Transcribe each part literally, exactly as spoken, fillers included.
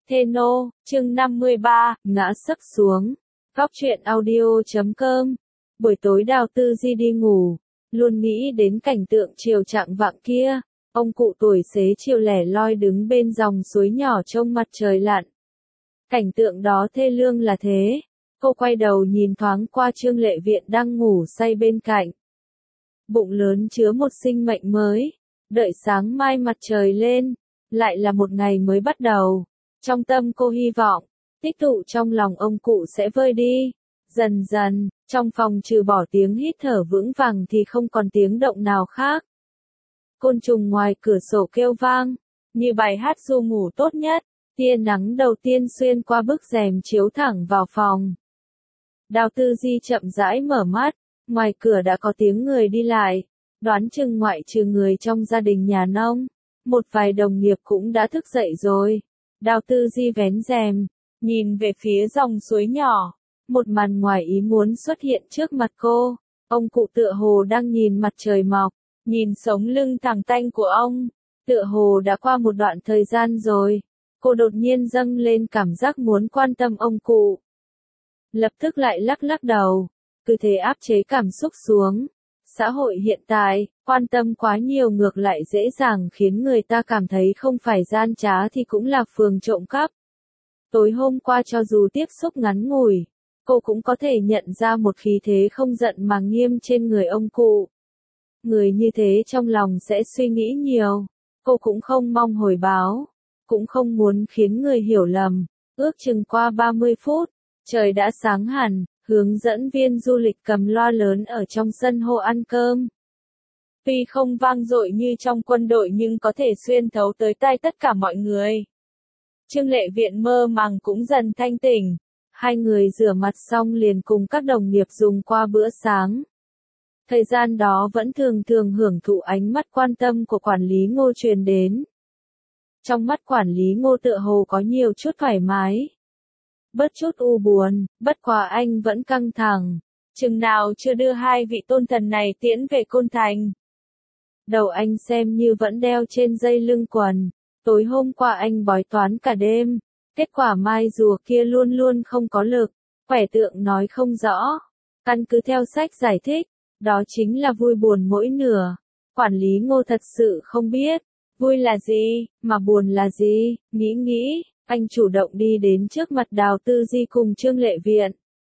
Theno, chương năm mươi ba, ngã sấp xuống. Góc truyện audio chấm com. Buổi tối Đào Tư Di đi ngủ, luôn nghĩ đến cảnh tượng chiều chạng vạng kia, ông cụ tuổi xế chiều lẻ loi đứng bên dòng suối nhỏ trông mặt trời lặn. Cảnh tượng đó thê lương là thế. Cô quay đầu nhìn thoáng qua Trương Lệ Viện đang ngủ say bên cạnh. Bụng lớn chứa một sinh mệnh mới, đợi sáng mai mặt trời lên, lại là một ngày mới bắt đầu. Trong tâm cô hy vọng, tích tụ trong lòng ông cụ sẽ vơi đi. Dần dần, trong phòng trừ bỏ tiếng hít thở vững vàng thì không còn tiếng động nào khác. Côn trùng ngoài cửa sổ kêu vang, như bài hát ru ngủ tốt nhất. Tia nắng đầu tiên xuyên qua bức rèm chiếu thẳng vào phòng. Đào Tư Di chậm rãi mở mắt, ngoài cửa đã có tiếng người đi lại, đoán chừng ngoại trừ người trong gia đình nhà nông, một vài đồng nghiệp cũng đã thức dậy rồi. Đào Tư Di vén rèm, nhìn về phía dòng suối nhỏ, một màn ngoài ý muốn xuất hiện trước mặt cô. Ông cụ tựa hồ đang nhìn mặt trời mọc, nhìn sống lưng thẳng tanh của ông, tựa hồ đã qua một đoạn thời gian rồi. Cô đột nhiên dâng lên cảm giác muốn quan tâm ông cụ. Lập tức lại lắc lắc đầu, cứ thế áp chế cảm xúc xuống. Xã hội hiện tại, quan tâm quá nhiều ngược lại dễ dàng khiến người ta cảm thấy không phải gian trá thì cũng là phường trộm cắp. Tối hôm qua cho dù tiếp xúc ngắn ngủi, cô cũng có thể nhận ra một khí thế không giận mà nghiêm trên người ông cụ. Người như thế trong lòng sẽ suy nghĩ nhiều, cô cũng không mong hồi báo, cũng không muốn khiến người hiểu lầm. Ước chừng qua ba mươi phút, trời đã sáng hẳn, hướng dẫn viên du lịch cầm loa lớn ở trong sân hô ăn cơm. Tuy không vang dội như trong quân đội nhưng có thể xuyên thấu tới tai tất cả mọi người. Trương Lệ Viện mơ màng cũng dần thanh tỉnh. Hai người rửa mặt xong liền cùng các đồng nghiệp dùng qua bữa sáng. Thời gian đó vẫn thường thường hưởng thụ ánh mắt quan tâm của quản lý Ngô truyền đến. Trong mắt quản lý Ngô tựa hồ có nhiều chút thoải mái, bớt chút u buồn, bất quá anh vẫn căng thẳng. Chừng nào chưa đưa hai vị tôn thần này tiễn về Côn Thành. Đầu anh xem như vẫn đeo trên dây lưng quần. Tối hôm qua anh bói toán cả đêm. Kết quả mai rùa kia luôn luôn không có lực. Quẻ tượng nói không rõ. Căn cứ theo sách giải thích, đó chính là vui buồn mỗi nửa. Quản lý Ngô thật sự không biết, vui là gì, mà buồn là gì. Nghĩ nghĩ, anh chủ động đi đến trước mặt Đào Tư Di cùng Trương Lệ Viện.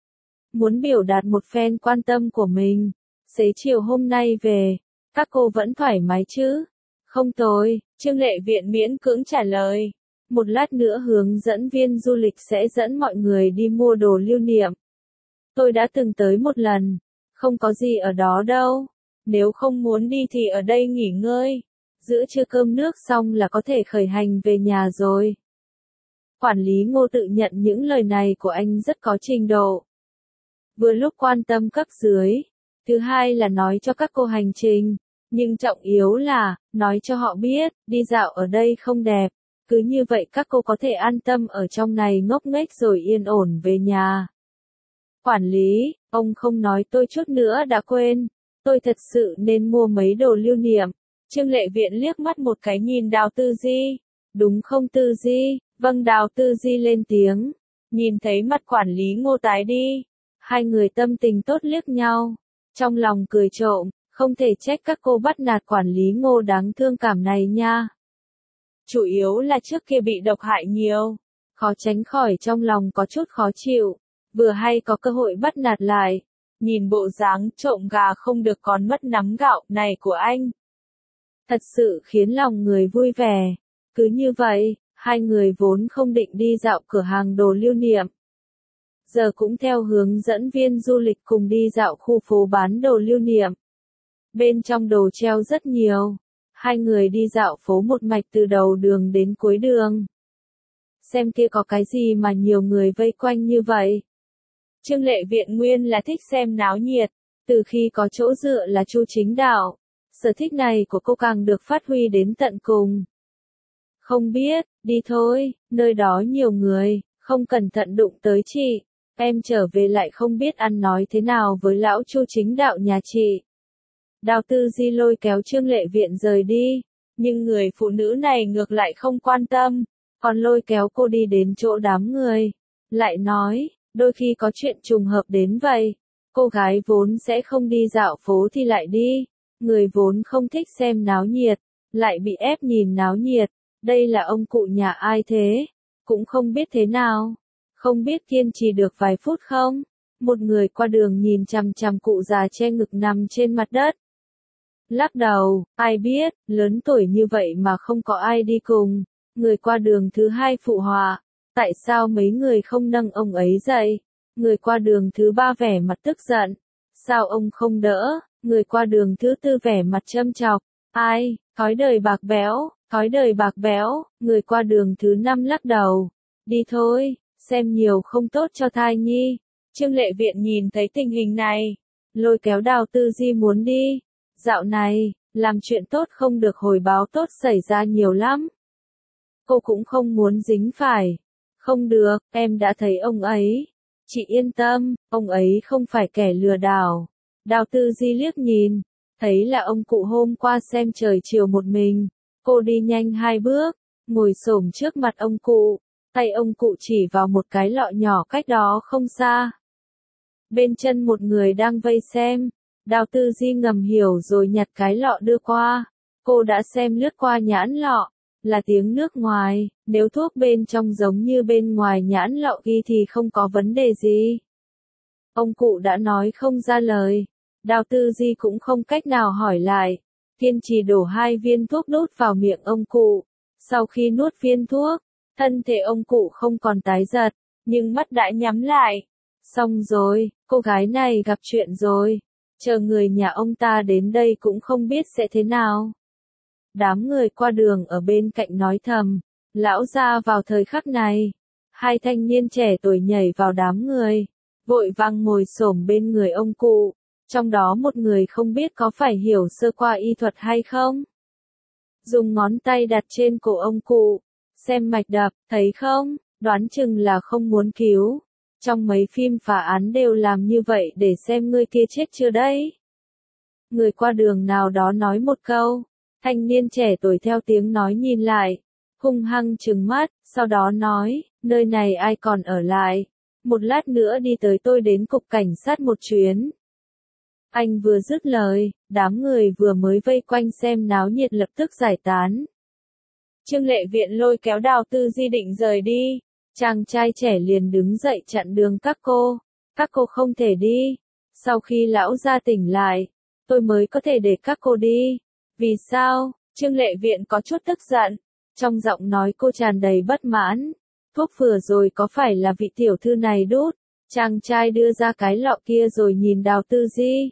Muốn biểu đạt một phen quan tâm của mình. Xế chiều hôm nay về, các cô vẫn thoải mái chứ? Không tồi, Trương Lệ Viện miễn cưỡng trả lời. Một lát nữa hướng dẫn viên du lịch sẽ dẫn mọi người đi mua đồ lưu niệm. Tôi đã từng tới một lần, không có gì ở đó đâu. Nếu không muốn đi thì ở đây nghỉ ngơi. Giữa trưa cơm nước xong là có thể khởi hành về nhà rồi. Quản lý Ngô tự nhận những lời này của anh rất có trình độ. Vừa lúc quan tâm cấp dưới, thứ hai là nói cho các cô hành trình, nhưng trọng yếu là, nói cho họ biết, đi dạo ở đây không đẹp, cứ như vậy các cô có thể an tâm ở trong này ngốc nghếch rồi yên ổn về nhà. Quản lý, ông không nói tôi chút nữa đã quên, tôi thật sự nên mua mấy đồ lưu niệm. Trương Lệ Viện liếc mắt một cái nhìn Đào Tư Di. Đúng không Tư Di? Vâng, Đào Tư Di lên tiếng. Nhìn thấy mặt quản lý Ngô tái đi, hai người tâm tình tốt liếc nhau, trong lòng cười trộm, không thể trách các cô bắt nạt quản lý Ngô đáng thương cảm này nha. Chủ yếu là trước kia bị độc hại nhiều, khó tránh khỏi trong lòng có chút khó chịu, vừa hay có cơ hội bắt nạt lại. Nhìn bộ dáng trộm gà không được còn mất nắm gạo này của anh, thật sự khiến lòng người vui vẻ. Cứ như vậy, hai người vốn không định đi dạo cửa hàng đồ lưu niệm, giờ cũng theo hướng dẫn viên du lịch cùng đi dạo khu phố bán đồ lưu niệm. Bên trong đồ treo rất nhiều. Hai người đi dạo phố một mạch từ đầu đường đến cuối đường. Xem kia có cái gì mà nhiều người vây quanh như vậy. Trương Lệ Viện nguyên là thích xem náo nhiệt, từ khi có chỗ dựa là Chu Chính Đạo, sở thích này của cô càng được phát huy đến tận cùng. Không biết, đi thôi, nơi đó nhiều người, không cẩn thận đụng tới chị, em trở về lại không biết ăn nói thế nào với lão Chu Chính Đạo nhà chị. Đào Tư Di lôi kéo Trương Lệ Viện rời đi, nhưng người phụ nữ này ngược lại không quan tâm, còn lôi kéo cô đi đến chỗ đám người. Lại nói, đôi khi có chuyện trùng hợp đến vậy. Cô gái vốn sẽ không đi dạo phố thì lại đi. Người vốn không thích xem náo nhiệt, lại bị ép nhìn náo nhiệt. Đây là ông cụ nhà ai thế? Cũng không biết thế nào. Không biết kiên trì được vài phút không? Một người qua đường nhìn chằm chằm cụ già che ngực nằm trên mặt đất. Lắc đầu, ai biết, lớn tuổi như vậy mà không có ai đi cùng. Người qua đường thứ hai phụ họa, tại sao mấy người không nâng ông ấy dậy? Người qua đường thứ ba vẻ mặt tức giận, sao ông không đỡ? Người qua đường thứ tư vẻ mặt châm chọc, ai, thói đời bạc bẽo, thói đời bạc bẽo. Người qua đường thứ năm lắc đầu, đi thôi, xem nhiều không tốt cho thai nhi. Trương Lệ Viện nhìn thấy tình hình này, lôi kéo Đào Tư Di muốn đi. Dạo này, làm chuyện tốt không được hồi báo tốt xảy ra nhiều lắm. Cô cũng không muốn dính phải. Không được, em đã thấy ông ấy. Chị yên tâm, ông ấy không phải kẻ lừa đảo. Đào Tư Di liếc nhìn, thấy là ông cụ hôm qua xem trời chiều một mình. Cô đi nhanh hai bước, ngồi xổm trước mặt ông cụ. Tay ông cụ chỉ vào một cái lọ nhỏ cách đó không xa. Bên chân một người đang vây xem. Đào Tư Di ngầm hiểu rồi nhặt cái lọ đưa qua. Cô đã xem lướt qua nhãn lọ. Là tiếng nước ngoài, nếu thuốc bên trong giống như bên ngoài nhãn lọ ghi thì không có vấn đề gì. Ông cụ đã nói không ra lời. Đào Tư Di cũng không cách nào hỏi lại. Kiên trì đổ hai viên thuốc đút vào miệng ông cụ. Sau khi nuốt viên thuốc, thân thể ông cụ không còn tái giật, nhưng mắt đã nhắm lại. Xong rồi, cô gái này gặp chuyện rồi. Chờ người nhà ông ta đến đây cũng không biết sẽ thế nào. Đám người qua đường ở bên cạnh nói thầm, lão gia vào thời khắc này. Hai thanh niên trẻ tuổi nhảy vào đám người, vội vàng ngồi xổm bên người ông cụ. Trong đó một người không biết có phải hiểu sơ qua y thuật hay không. Dùng ngón tay đặt trên cổ ông cụ, xem mạch đập, thấy không, đoán chừng là không muốn cứu. Trong mấy phim phá án đều làm như vậy để xem người kia chết chưa đấy. Người qua đường nào đó nói một câu, thanh niên trẻ tuổi theo tiếng nói nhìn lại, hung hăng trừng mắt, sau đó nói, nơi này ai còn ở lại, một lát nữa đi tới tôi đến cục cảnh sát một chuyến. Anh vừa dứt lời, đám người vừa mới vây quanh xem náo nhiệt lập tức giải tán. Trương Lệ Viện lôi kéo Đào Tư Di định rời đi. Chàng trai trẻ liền đứng dậy chặn đường các cô. Các cô không thể đi. Sau khi lão gia tỉnh lại, tôi mới có thể để các cô đi. Vì sao? Trương Lệ Viện có chút tức giận. Trong giọng nói cô tràn đầy bất mãn. Thuốc vừa rồi có phải là vị tiểu thư này đút? Chàng trai đưa ra cái lọ kia rồi nhìn Đào Tư Di.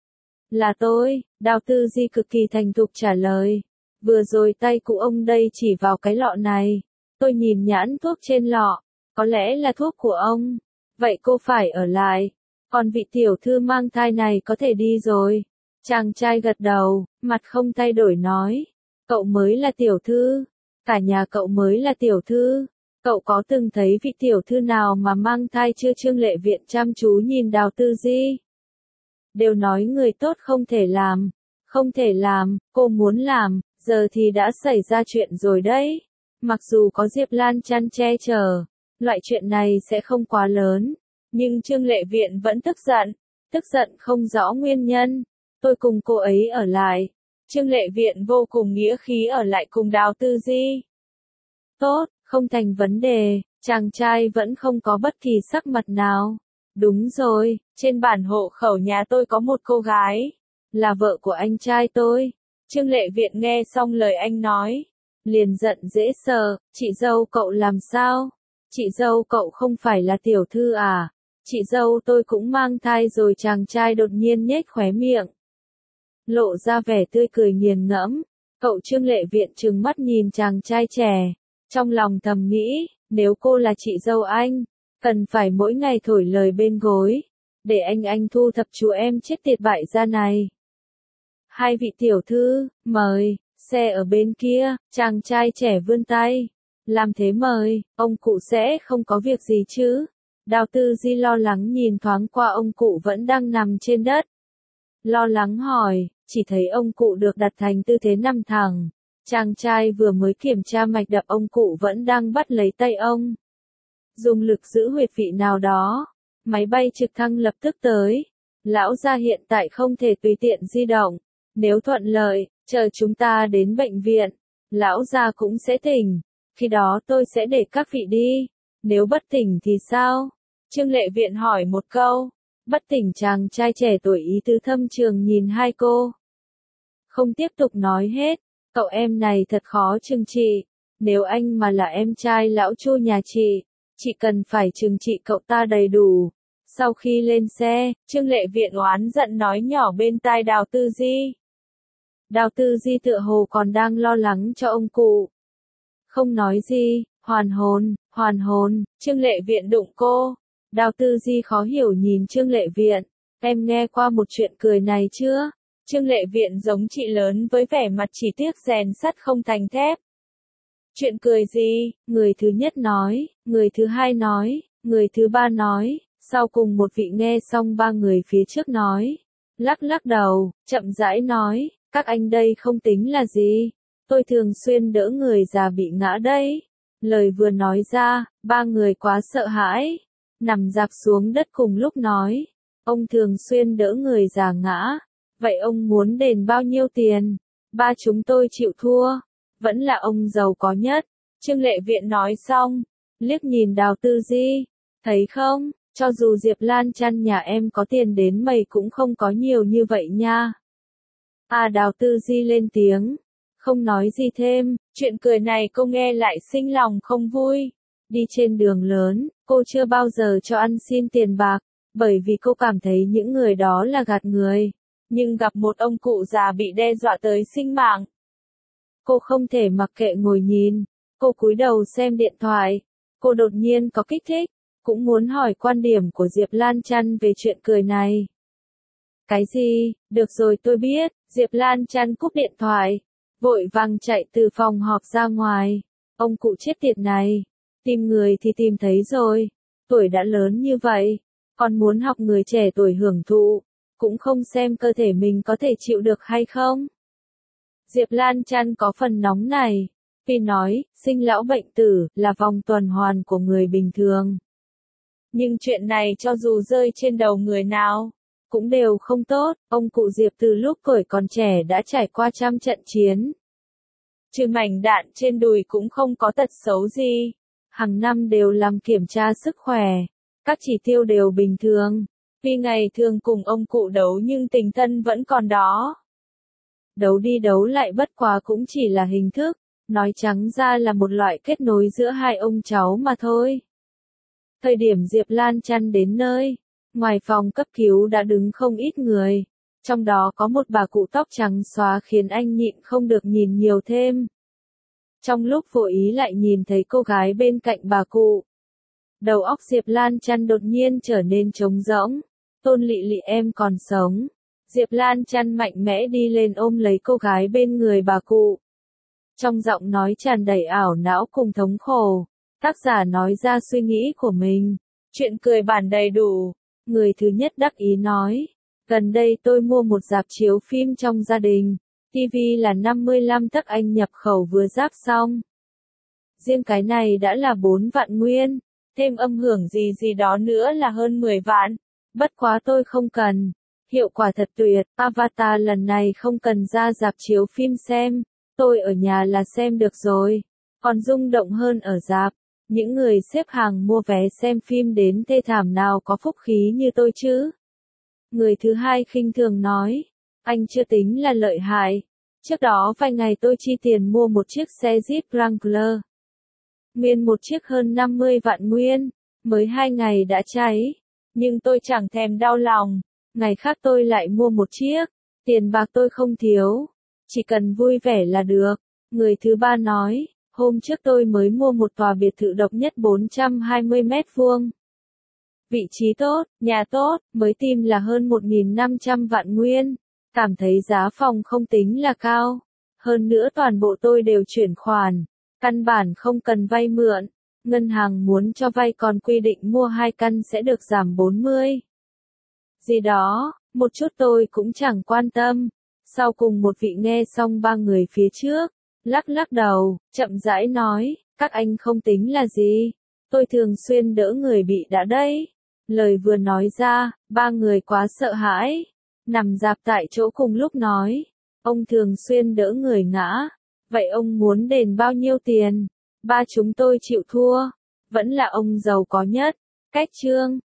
Là tôi, Đào Tư Di cực kỳ thành thục trả lời. Vừa rồi tay cụ ông đây chỉ vào cái lọ này. Tôi nhìn nhãn thuốc trên lọ, có lẽ là thuốc của ông. Vậy cô phải ở lại. Còn vị tiểu thư mang thai này có thể đi rồi. Chàng trai gật đầu, mặt không thay đổi nói. Cậu mới là tiểu thư. Cả nhà cậu mới là tiểu thư. Cậu có từng thấy vị tiểu thư nào mà mang thai chưa? Trương Lệ Viện chăm chú nhìn Đào Tư Di. Đều nói người tốt không thể làm. Không thể làm, cô muốn làm, giờ thì đã xảy ra chuyện rồi đấy. Mặc dù có Diệp Lan chăn che chở, loại chuyện này sẽ không quá lớn. Nhưng Trương Lệ Viện vẫn tức giận. Tức giận không rõ nguyên nhân. Tôi cùng cô ấy ở lại. Trương Lệ Viện vô cùng nghĩa khí ở lại cùng Đào Tư Di. Tốt, không thành vấn đề. Chàng trai vẫn không có bất kỳ sắc mặt nào. Đúng rồi, trên bản hộ khẩu nhà tôi có một cô gái. Là vợ của anh trai tôi. Trương Lệ Viện nghe xong lời anh nói. Liền giận dễ sợ, chị dâu cậu làm sao? Chị dâu cậu không phải là tiểu thư à? Chị dâu tôi cũng mang thai rồi. Chàng trai đột nhiên nhếch khóe miệng. Lộ ra vẻ tươi cười nghiền ngẫm. Cậu Trương Lệ Viện trừng mắt nhìn chàng trai trẻ. Trong lòng thầm nghĩ, nếu cô là chị dâu anh, cần phải mỗi ngày thổi lời bên gối. Để anh anh thu thập chú em chết tiệt bại gia này. Hai vị tiểu thư, mời. Xe ở bên kia, chàng trai trẻ vươn tay. Làm thế mời, ông cụ sẽ không có việc gì chứ? Đào Tư Di lo lắng nhìn thoáng qua ông cụ vẫn đang nằm trên đất. Lo lắng hỏi, chỉ thấy ông cụ được đặt thành tư thế nằm thẳng. Chàng trai vừa mới kiểm tra mạch đập, ông cụ vẫn đang bắt lấy tay ông. Dùng lực giữ huyệt vị nào đó. Máy bay trực thăng lập tức tới. Lão gia hiện tại không thể tùy tiện di động. Nếu thuận lợi, chờ chúng ta đến bệnh viện, lão gia cũng sẽ tỉnh. Khi đó tôi sẽ để các vị đi. Nếu bất tỉnh thì sao? Trương Lệ Viện hỏi một câu. Bất tỉnh, chàng trai trẻ tuổi ý tứ thâm trường nhìn hai cô. Không tiếp tục nói hết. Cậu em này thật khó trừng trị. Nếu anh mà là em trai lão Chu nhà chị, chị cần phải trừng trị cậu ta đầy đủ. Sau khi lên xe, Trương Lệ Viện oán giận nói nhỏ bên tai Đào Tư Di. Đào Tư Di tựa hồ còn đang lo lắng cho ông cụ. Không nói gì. Hoàn hồn, hoàn hồn. Trương Lệ Viện đụng cô. Đào Tư Di khó hiểu nhìn Trương Lệ Viện. Em nghe qua một chuyện cười này chưa? Trương Lệ Viện giống chị lớn với vẻ mặt chỉ tiếc rèn sắt không thành thép. Chuyện cười gì? Người thứ nhất nói, người thứ hai nói, người thứ ba nói, sau cùng một vị nghe xong ba người phía trước nói. Lắc lắc đầu, chậm rãi nói, các anh đây không tính là gì. Tôi thường xuyên đỡ người già bị ngã đấy. Lời vừa nói ra, ba người quá sợ hãi. Nằm dạp xuống đất cùng lúc nói. Ông thường xuyên đỡ người già ngã. Vậy ông muốn đền bao nhiêu tiền? Ba chúng tôi chịu thua. Vẫn là ông giàu có nhất. Trương Lệ Viện nói xong. Liếc nhìn Đào Tư Di. Thấy không, cho dù Diệp Lan Chăn nhà em có tiền đến mày cũng không có nhiều như vậy nha. À, Đào Tư Di lên tiếng. Không nói gì thêm, chuyện cười này cô nghe lại sinh lòng không vui. Đi trên đường lớn, cô chưa bao giờ cho ăn xin tiền bạc, bởi vì cô cảm thấy những người đó là gạt người. Nhưng gặp một ông cụ già bị đe dọa tới sinh mạng. Cô không thể mặc kệ ngồi nhìn, cô cúi đầu xem điện thoại. Cô đột nhiên có kích thích, cũng muốn hỏi quan điểm của Diệp Lan Chăn về chuyện cười này. Cái gì? Được rồi, tôi biết. Diệp Lan Chăn cúp điện thoại, vội vàng chạy từ phòng họp ra ngoài. Ông cụ chết tiệt này, tìm người thì tìm thấy rồi, tuổi đã lớn như vậy, còn muốn học người trẻ tuổi hưởng thụ, cũng không xem cơ thể mình có thể chịu được hay không. Diệp Lan Chăn có phần nóng này, vì nói, sinh lão bệnh tử là vòng tuần hoàn của người bình thường. Nhưng chuyện này cho dù rơi trên đầu người nào, cũng đều không tốt. Ông cụ Diệp từ lúc tuổi còn trẻ đã trải qua trăm trận chiến. Trừ mảnh đạn trên đùi cũng không có tật xấu gì. Hàng năm đều làm kiểm tra sức khỏe. Các chỉ tiêu đều bình thường. Vì ngày thường cùng ông cụ đấu nhưng tình thân vẫn còn đó. Đấu đi đấu lại bất quá cũng chỉ là hình thức. Nói trắng ra là một loại kết nối giữa hai ông cháu mà thôi. Thời điểm Diệp Lan Chăn đến nơi, ngoài phòng cấp cứu đã đứng không ít người. Trong đó có một bà cụ tóc trắng xóa khiến anh nhịn không được nhìn nhiều thêm. Trong lúc vô ý lại nhìn thấy cô gái bên cạnh bà cụ. Đầu óc Diệp Lan Chăn đột nhiên trở nên trống rỗng. Tôn Lị Lị, em còn sống. Diệp Lan Chăn mạnh mẽ đi lên ôm lấy cô gái bên người bà cụ. Trong giọng nói tràn đầy ảo não cùng thống khổ, tác giả nói ra suy nghĩ của mình. Chuyện cười bản đầy đủ. Người thứ nhất đắc ý nói. Gần đây tôi mua một rạp chiếu phim trong gia đình. ti vi là năm mươi lăm tấc, anh nhập khẩu vừa ráp xong. Riêng cái này đã là bốn vạn nguyên. Thêm âm hưởng gì gì đó nữa là hơn mười vạn. Bất quá tôi không cần. Hiệu quả thật tuyệt. Avatar lần này không cần ra rạp chiếu phim xem. Tôi ở nhà là xem được rồi. Còn rung động hơn ở rạp. Những người xếp hàng mua vé xem phim đến thê thảm nào có phúc khí như tôi chứ. Người thứ hai khinh thường nói. Anh chưa tính là lợi hại. Trước đó vài ngày tôi chi tiền mua một chiếc xe Jeep Wrangler. Nguyên một chiếc hơn năm mươi vạn nguyên. Mới hai ngày đã cháy. Nhưng tôi chẳng thèm đau lòng. Ngày khác tôi lại mua một chiếc. Tiền bạc tôi không thiếu. Chỉ cần vui vẻ là được. Người thứ ba nói. Hôm trước tôi mới mua một tòa biệt thự độc nhất bốn trăm hai mươi mét vuông. Vị trí tốt, nhà tốt, mới tìm là hơn một nghìn năm trăm vạn nguyên. Cảm thấy giá phòng không tính là cao. Hơn nữa toàn bộ tôi đều chuyển khoản. Căn bản không cần vay mượn. Ngân hàng muốn cho vay còn quy định mua hai căn sẽ được giảm bốn mươi. Gì đó, một chút tôi cũng chẳng quan tâm. Sau cùng một vị nghe xong ba người phía trước. lắc lắc đầu, chậm rãi nói, các anh không tính là gì. Tôi thường xuyên đỡ người bị đã đấy. Lời vừa nói ra, ba người quá sợ hãi. Nằm rạp tại chỗ cùng lúc nói. Ông thường xuyên đỡ người ngã. Vậy ông muốn đền bao nhiêu tiền? Ba chúng tôi chịu thua. Vẫn là ông giàu có nhất. Cách chương.